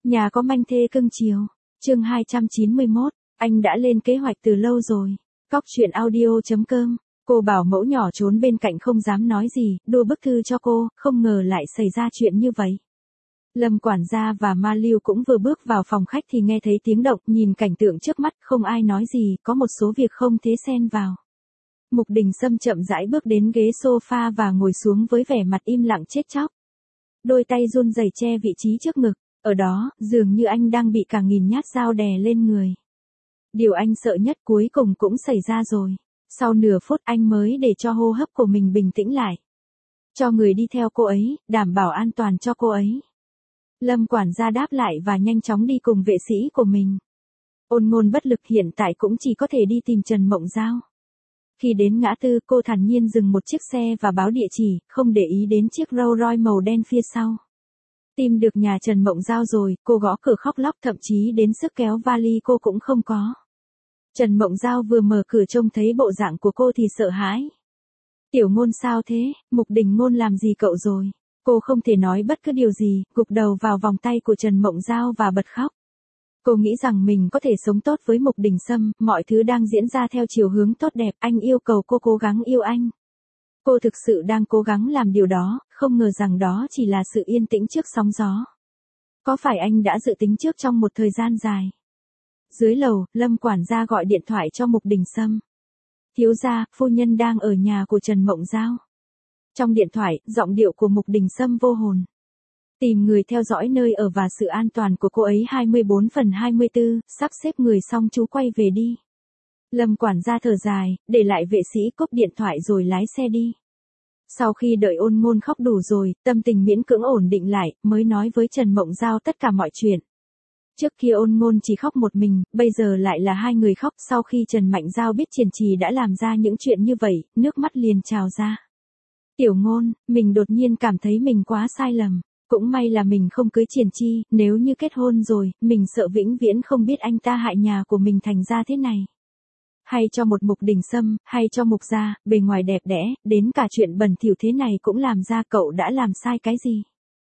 Nhà có manh thê cưng chiều. Chương 291, anh đã lên kế hoạch từ lâu rồi. Cóc truyện audio.com. Cô bảo mẫu nhỏ trốn bên cạnh không dám nói gì, đua bức thư cho cô, không ngờ lại xảy ra chuyện như vậy. Lâm quản gia và Ma Lưu cũng vừa bước vào phòng khách thì nghe thấy tiếng động, nhìn cảnh tượng trước mắt, không ai nói gì, có một số việc không thế xen vào. Mục Đình Sâm chậm rãi bước đến ghế sofa và ngồi xuống với vẻ mặt im lặng chết chóc. Đôi tay run rẩy che vị trí trước ngực, ở đó, dường như anh đang bị cả nghìn nhát dao đè lên người. Điều anh sợ nhất cuối cùng cũng xảy ra rồi. Sau nửa phút anh mới để cho hô hấp của mình bình tĩnh lại. Cho người đi theo cô ấy, đảm bảo an toàn cho cô ấy. Lâm quản gia đáp lại và nhanh chóng đi cùng vệ sĩ của mình. Ôn Ngôn bất lực hiện tại cũng chỉ có thể đi tìm Trần Mộng Giao. Khi đến ngã tư cô thản nhiên dừng một chiếc xe và báo địa chỉ, không để ý đến chiếc Rolls Royce màu đen phía sau. Tìm được nhà Trần Mộng Giao rồi, cô gõ cửa khóc lóc, thậm chí đến sức kéo vali cô cũng không có. Trần Mộng Giao vừa mở cửa trông thấy bộ dạng của cô thì sợ hãi. Tiểu Ngôn sao thế, Mục Đình Ngôn làm gì cậu rồi? Cô không thể nói bất cứ điều gì, gục đầu vào vòng tay của Trần Mộng Giao và bật khóc. Cô nghĩ rằng mình có thể sống tốt với Mục Đình Sâm, mọi thứ đang diễn ra theo chiều hướng tốt đẹp, anh yêu cầu cô cố gắng yêu anh. Cô thực sự đang cố gắng làm điều đó, không ngờ rằng đó chỉ là sự yên tĩnh trước sóng gió. Có phải anh đã dự tính trước trong một thời gian dài? Dưới lầu, Lâm quản gia gọi điện thoại cho Mục Đình Sâm. Thiếu gia, phu nhân đang ở nhà của Trần Mộng Giao. Trong điện thoại, giọng điệu của Mục Đình Sâm vô hồn. Tìm người theo dõi nơi ở và sự an toàn của cô ấy 24/24, sắp xếp người xong chú quay về đi. Lâm quản gia thở dài, để lại vệ sĩ cúp điện thoại rồi lái xe đi. Sau khi đợi Ôn Ngôn khóc đủ rồi, tâm tình miễn cưỡng ổn định lại, mới nói với Trần Mộng Giao tất cả mọi chuyện. Trước kia Ôn Ngôn chỉ khóc một mình, bây giờ lại là hai người khóc. Sau khi Trần Mạnh Giao biết Triển Trì đã làm ra những chuyện như vậy, nước mắt liền trào ra. Tiểu Ngôn, mình đột nhiên cảm thấy mình quá sai lầm. Cũng may là mình không cưới Triển Chi, nếu như kết hôn rồi, mình sợ vĩnh viễn không biết anh ta hại nhà của mình thành ra thế này. Hay cho một Mục Đình Sâm, hay cho Mục gia, bề ngoài đẹp đẽ, đến cả chuyện bẩn thỉu thế này cũng làm ra, cậu đã làm sai cái gì?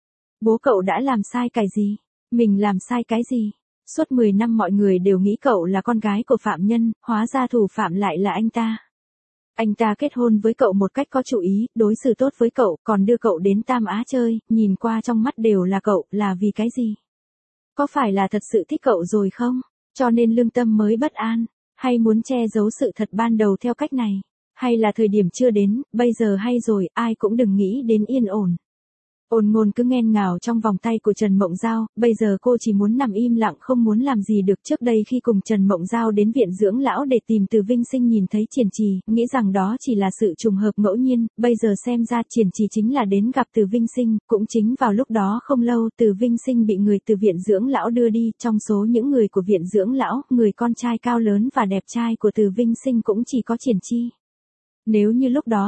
Bố cậu đã làm sai cái gì? Mình làm sai cái gì? Suốt 10 năm mọi người đều nghĩ cậu là con gái của phạm nhân, hóa ra thủ phạm lại là anh ta. Anh ta kết hôn với cậu một cách có chủ ý, đối xử tốt với cậu, còn đưa cậu đến Tam Á chơi, nhìn qua trong mắt đều là cậu, là vì cái gì? Có phải là thật sự thích cậu rồi không? Cho nên lương tâm mới bất an, hay muốn che giấu sự thật ban đầu theo cách này? Hay là thời điểm chưa đến, bây giờ hay rồi, ai cũng đừng nghĩ đến yên ổn. Ôn Ngôn cứ nghẹn ngào trong vòng tay của Trần Mộng Giao, bây giờ cô chỉ muốn nằm im lặng không muốn làm gì được. Trước đây khi cùng Trần Mộng Giao đến viện dưỡng lão để tìm Từ Vinh Sinh nhìn thấy Triển Trì, nghĩ rằng đó chỉ là sự trùng hợp ngẫu nhiên, bây giờ xem ra Triển Trì chính là đến gặp Từ Vinh Sinh, cũng chính vào lúc đó không lâu Từ Vinh Sinh bị người từ viện dưỡng lão đưa đi, trong số những người của viện dưỡng lão, người con trai cao lớn và đẹp trai của Từ Vinh Sinh cũng chỉ có Triển Chi. Nếu như lúc đó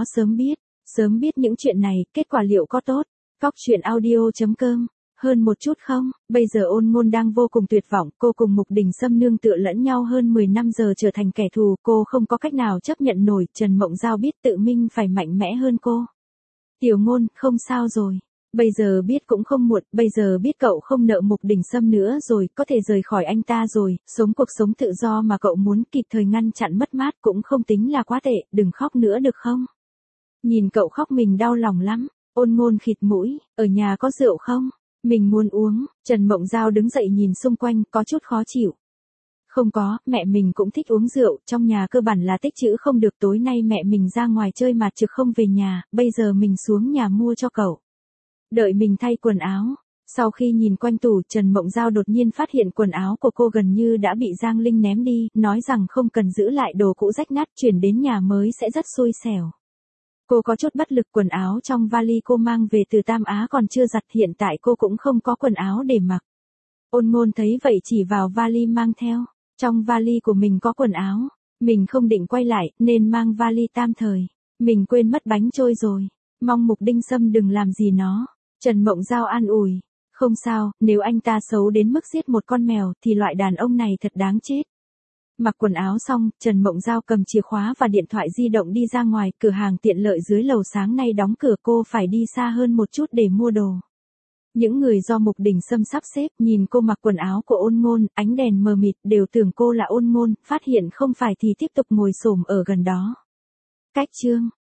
sớm biết những chuyện này, kết quả liệu có tốt? Cóc truyện audio.com, hơn một chút không? Bây giờ Ôn Ngôn đang vô cùng tuyệt vọng, cô cùng Mục Đình Sâm nương tựa lẫn nhau hơn 10 năm giờ trở thành kẻ thù, cô không có cách nào chấp nhận nổi. Trần Mộng Giao biết tự mình phải mạnh mẽ hơn cô. Tiểu Ngôn, không sao rồi. Bây giờ biết cũng không muộn, bây giờ biết cậu không nợ Mục Đình Sâm nữa rồi, có thể rời khỏi anh ta rồi, sống cuộc sống tự do mà cậu muốn, kịp thời ngăn chặn mất mát cũng không tính là quá tệ, đừng khóc nữa được không? Nhìn cậu khóc mình đau lòng lắm. Ôn Ngôn khịt mũi, ở nhà có rượu không? Mình muốn uống. Trần Mộng Giao đứng dậy nhìn xung quanh, có chút khó chịu. Không có, mẹ mình cũng thích uống rượu, trong nhà cơ bản là tích trữ không được, tối nay mẹ mình ra ngoài chơi mà trực không về nhà, bây giờ mình xuống nhà mua cho cậu. Đợi mình thay quần áo. Sau khi nhìn quanh tủ, Trần Mộng Giao đột nhiên phát hiện quần áo của cô gần như đã bị Giang Linh ném đi, nói rằng không cần giữ lại đồ cũ rách nát, chuyển đến nhà mới sẽ rất xui xẻo. Cô có chút bất lực, quần áo trong vali cô mang về từ Tam Á còn chưa giặt, hiện tại cô cũng không có quần áo để mặc. Ôn Ngôn thấy vậy chỉ vào vali mang theo. Trong vali của mình có quần áo. Mình không định quay lại, nên mang vali tạm thời. Mình quên mất bánh trôi rồi. Mong Mục Đình Sâm đừng làm gì nó. Trần Mộng Giao an ủi. Không sao, nếu anh ta xấu đến mức giết một con mèo, thì loại đàn ông này thật đáng chết. Mặc quần áo xong, Trần Mộng Giao cầm chìa khóa và điện thoại di động đi ra ngoài, cửa hàng tiện lợi dưới lầu sáng nay đóng cửa, cô phải đi xa hơn một chút để mua đồ. Những người do Mục Đình Sâm sắp xếp nhìn cô mặc quần áo của Ôn Ngôn, ánh đèn mờ mịt đều tưởng cô là Ôn Ngôn, phát hiện không phải thì tiếp tục ngồi xổm ở gần đó. Cách chương